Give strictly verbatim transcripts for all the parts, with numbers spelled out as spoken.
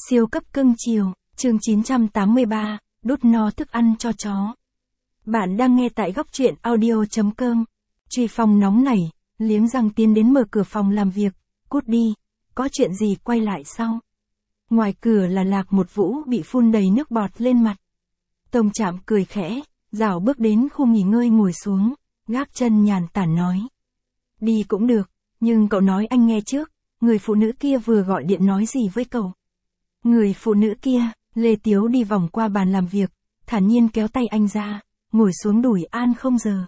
Siêu cấp cưng chiều, chương chín trăm tám mươi ba, đút no thức ăn cho chó. Bạn đang nghe tại góc truyện audio.com. Truy Phong nóng nảy, liếm răng tiến đến mở cửa phòng làm việc, cút đi, có chuyện gì quay lại sau. Ngoài cửa là Lạc Một Vũ bị phun đầy nước bọt lên mặt. Tông Trạm cười khẽ, rảo bước đến khu nghỉ ngơi ngồi xuống, gác chân nhàn tản nói. Đi cũng được, nhưng cậu nói anh nghe trước, người phụ nữ kia vừa gọi điện nói gì với cậu. Người phụ nữ kia, Lê Tiếu đi vòng qua bàn làm việc, thản nhiên kéo tay anh ra, ngồi xuống đùi an không giờ.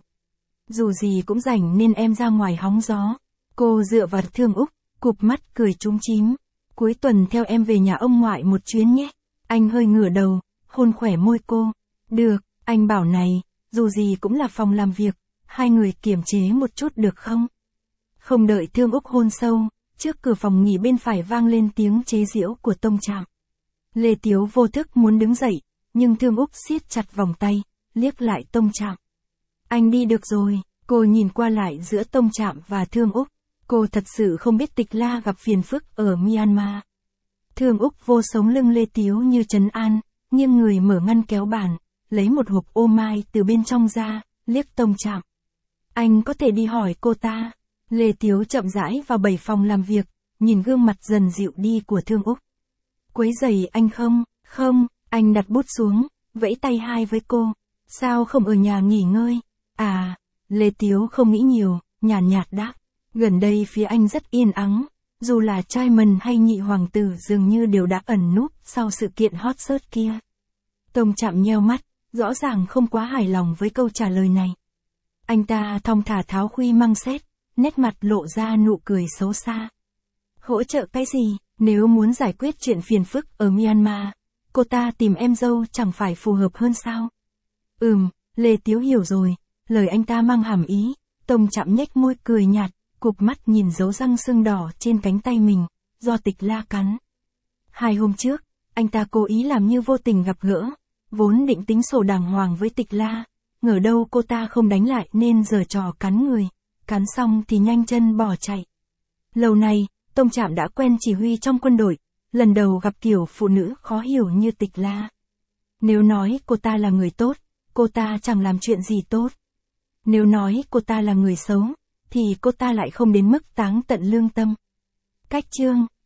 Dù gì cũng rảnh nên em ra ngoài hóng gió. Cô dựa vào Thương Úc, cụp mắt cười trúng chím. Cuối tuần theo em về nhà ông ngoại một chuyến nhé. Anh hơi ngửa đầu, hôn khỏe môi cô. Được, anh bảo này, dù gì cũng là phòng làm việc, hai người kiềm chế một chút được không? Không đợi Thương Úc hôn sâu, trước cửa phòng nghỉ bên phải vang lên tiếng chế giễu của Tông Trạm. Lê Tiếu vô thức muốn đứng dậy, nhưng Thương Úc siết chặt vòng tay, liếc lại Tông Trạm. Anh đi được rồi, cô nhìn qua lại giữa Tông Trạm và Thương Úc. Cô thật sự không biết Tịch La gặp phiền phức ở Myanmar. Thương Úc vô sống lưng Lê Tiếu như trấn an, nghiêng người mở ngăn kéo bàn, lấy một hộp ô mai từ bên trong ra, liếc Tông Trạm. Anh có thể đi hỏi cô ta. Lê Tiếu chậm rãi vào bảy phòng làm việc, nhìn gương mặt dần dịu đi của Thương Úc. Quấy rầy anh không? Không, anh đặt bút xuống, vẫy tay hai với cô. Sao không ở nhà nghỉ ngơi? À, Lê Tiếu không nghĩ nhiều, nhàn nhạt, nhạt đáp. Gần đây phía anh rất yên ắng, dù là trai mần hay nhị hoàng tử dường như đều đã ẩn núp sau sự kiện hot search kia. Tông Trạm nheo mắt, rõ ràng không quá hài lòng với câu trả lời này. Anh ta thong thả tháo khuy măng xét, nét mặt lộ ra nụ cười xấu xa. Hỗ trợ cái gì, nếu muốn giải quyết chuyện phiền phức ở Myanmar, cô ta tìm em dâu chẳng phải phù hợp hơn sao? Ừm, Lê Tiếu hiểu rồi, lời anh ta mang hàm ý. Tông Trạm nhếch môi cười nhạt, cụp mắt nhìn dấu răng sưng đỏ trên cánh tay mình, do Tịch La cắn. Hai hôm trước, anh ta cố ý làm như vô tình gặp gỡ, vốn định tính sổ đàng hoàng với Tịch La, ngờ đâu cô ta không đánh lại nên giở trò cắn người, cắn xong thì nhanh chân bỏ chạy. Lâu nay, Tông Trạm đã quen chỉ huy trong quân đội, lần đầu gặp kiểu phụ nữ khó hiểu như Tịch La. Nếu nói cô ta là người tốt, cô ta chẳng làm chuyện gì tốt. Nếu nói cô ta là người xấu, thì cô ta lại không đến mức táng tận lương tâm. Cách chương